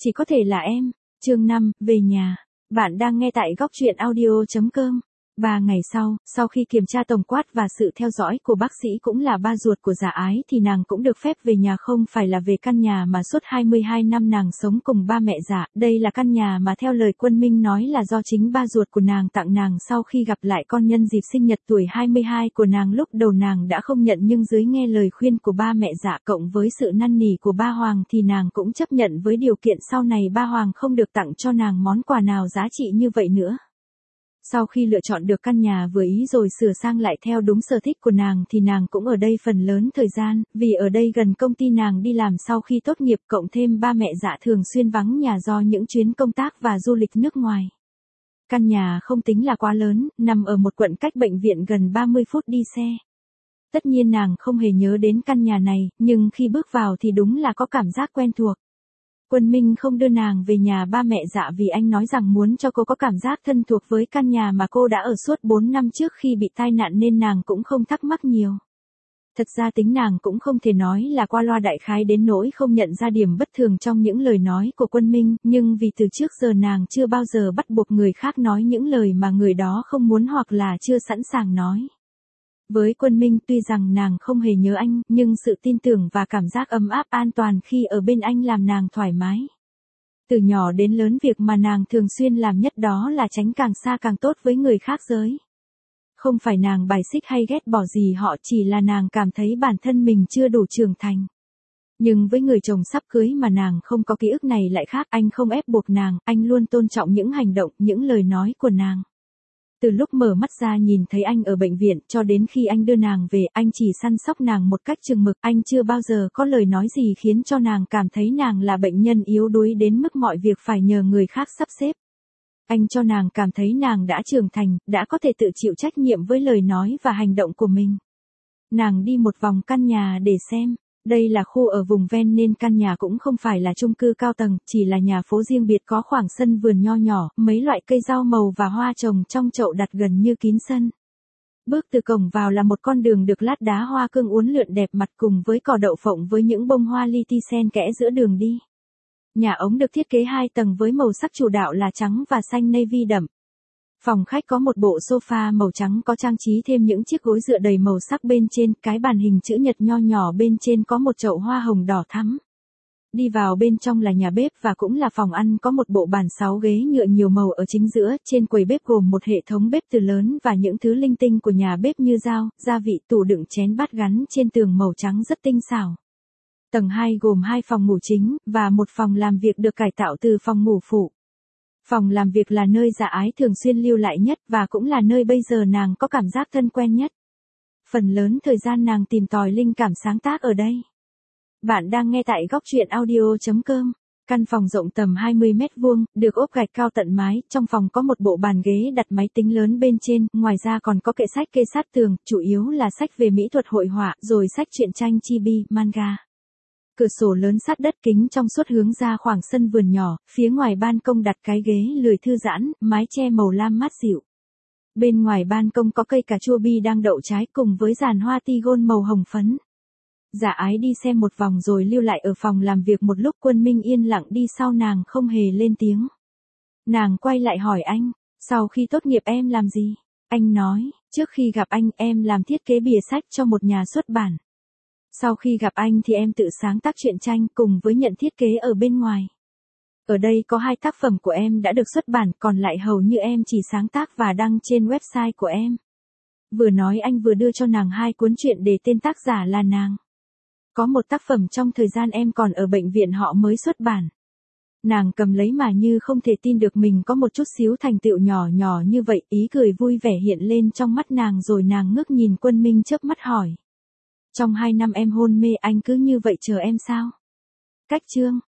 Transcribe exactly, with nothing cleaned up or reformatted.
Chỉ có thể là em. Chương năm, về nhà. Bạn đang nghe tại góc truyện audio chấm com. Ba ngày sau, sau khi kiểm tra tổng quát và sự theo dõi của bác sĩ cũng là ba ruột của Dạ Ái thì nàng cũng được phép về nhà, không phải là về căn nhà mà suốt hai mươi hai năm nàng sống cùng ba mẹ Dạ. Đây là căn nhà mà theo lời Quân Minh nói là do chính ba ruột của nàng tặng nàng sau khi gặp lại con nhân dịp sinh nhật tuổi hai mươi hai của nàng. Lúc đầu nàng đã không nhận, nhưng dưới nghe lời khuyên của ba mẹ Dạ cộng với sự năn nỉ của ba Hoàng thì nàng cũng chấp nhận, với điều kiện sau này ba Hoàng không được tặng cho nàng món quà nào giá trị như vậy nữa. Sau khi lựa chọn được căn nhà vừa ý rồi sửa sang lại theo đúng sở thích của nàng thì nàng cũng ở đây phần lớn thời gian, vì ở đây gần công ty nàng đi làm sau khi tốt nghiệp, cộng thêm ba mẹ Dạ thường xuyên vắng nhà do những chuyến công tác và du lịch nước ngoài. Căn nhà không tính là quá lớn, nằm ở một quận cách bệnh viện gần ba mươi phút đi xe. Tất nhiên nàng không hề nhớ đến căn nhà này, nhưng khi bước vào thì đúng là có cảm giác quen thuộc. Quân Minh không đưa nàng về nhà ba mẹ Dạ vì anh nói rằng muốn cho cô có cảm giác thân thuộc với căn nhà mà cô đã ở suốt bốn năm trước khi bị tai nạn, nên nàng cũng không thắc mắc nhiều. Thật ra tính nàng cũng không thể nói là qua loa đại khái đến nỗi không nhận ra điểm bất thường trong những lời nói của Quân Minh, nhưng vì từ trước giờ nàng chưa bao giờ bắt buộc người khác nói những lời mà người đó không muốn hoặc là chưa sẵn sàng nói. Với Quân Minh tuy rằng nàng không hề nhớ anh, nhưng sự tin tưởng và cảm giác ấm áp an toàn khi ở bên anh làm nàng thoải mái. Từ nhỏ đến lớn, việc mà nàng thường xuyên làm nhất đó là tránh càng xa càng tốt với người khác giới. Không phải nàng bài xích hay ghét bỏ gì họ, chỉ là nàng cảm thấy bản thân mình chưa đủ trưởng thành. Nhưng với người chồng sắp cưới mà nàng không có ký ức này lại khác, anh không ép buộc nàng, anh luôn tôn trọng những hành động, những lời nói của nàng. Từ lúc mở mắt ra nhìn thấy anh ở bệnh viện cho đến khi anh đưa nàng về, anh chỉ săn sóc nàng một cách chừng mực, anh chưa bao giờ có lời nói gì khiến cho nàng cảm thấy nàng là bệnh nhân yếu đuối đến mức mọi việc phải nhờ người khác sắp xếp. Anh cho nàng cảm thấy nàng đã trưởng thành, đã có thể tự chịu trách nhiệm với lời nói và hành động của mình. Nàng đi một vòng căn nhà để xem. Đây là khu ở vùng ven nên căn nhà cũng không phải là chung cư cao tầng, chỉ là nhà phố riêng biệt có khoảng sân vườn nho nhỏ, mấy loại cây rau màu và hoa trồng trong chậu đặt gần như kín sân. Bước từ cổng vào là một con đường được lát đá hoa cương uốn lượn đẹp mặt cùng với cỏ đậu phộng với những bông hoa li ti xen kẽ giữa đường đi. Nhà ống được thiết kế hai tầng với màu sắc chủ đạo là trắng và xanh navy đậm. Phòng khách có một bộ sofa màu trắng có trang trí thêm những chiếc gối dựa đầy màu sắc bên trên, cái bàn hình chữ nhật nho nhỏ bên trên có một chậu hoa hồng đỏ thắm. Đi vào bên trong là nhà bếp và cũng là phòng ăn, có một bộ bàn sáu ghế nhựa nhiều màu ở chính giữa, trên quầy bếp gồm một hệ thống bếp từ lớn và những thứ linh tinh của nhà bếp như dao, gia vị, tủ đựng chén bát gắn trên tường màu trắng rất tinh xảo. Tầng hai gồm hai phòng ngủ chính, và một phòng làm việc được cải tạo từ phòng ngủ phụ. Phòng làm việc là nơi Dạ Ái thường xuyên lưu lại nhất và cũng là nơi bây giờ nàng có cảm giác thân quen nhất. Phần lớn thời gian nàng tìm tòi linh cảm sáng tác ở đây. Bạn đang nghe tại góc truyện audio chấm com. Căn phòng rộng tầm hai mươi mét vuông, được ốp gạch cao tận mái, trong phòng có một bộ bàn ghế đặt máy tính lớn bên trên, ngoài ra còn có kệ sách kê sát tường, chủ yếu là sách về mỹ thuật hội họa, rồi sách truyện tranh chibi, manga. Cửa sổ lớn sát đất, kính trong suốt hướng ra khoảng sân vườn nhỏ, phía ngoài ban công đặt cái ghế lười thư giãn, mái che màu lam mát dịu. Bên ngoài ban công có cây cà chua bi đang đậu trái cùng với giàn hoa tigon màu hồng phấn. Dạ Ái đi xem một vòng rồi lưu lại ở phòng làm việc một lúc. Quân Minh yên lặng đi sau nàng không hề lên tiếng. Nàng quay lại hỏi anh, sau khi tốt nghiệp em làm gì? Anh nói, trước khi gặp anh em làm thiết kế bìa sách cho một nhà xuất bản. Sau khi gặp anh thì em tự sáng tác truyện tranh cùng với nhận thiết kế ở bên ngoài. Ở đây có hai tác phẩm của em đã được xuất bản, còn lại hầu như em chỉ sáng tác và đăng trên website của em. Vừa nói anh vừa đưa cho nàng hai cuốn truyện để tên tác giả là nàng. Có một tác phẩm trong thời gian em còn ở bệnh viện họ mới xuất bản. Nàng cầm lấy mà như không thể tin được mình có một chút xíu thành tựu nhỏ nhỏ như vậy, ý cười vui vẻ hiện lên trong mắt nàng rồi nàng ngước nhìn Quân Minh chớp mắt hỏi. Trong hai năm em hôn mê anh cứ như vậy chờ em sao? Cách chương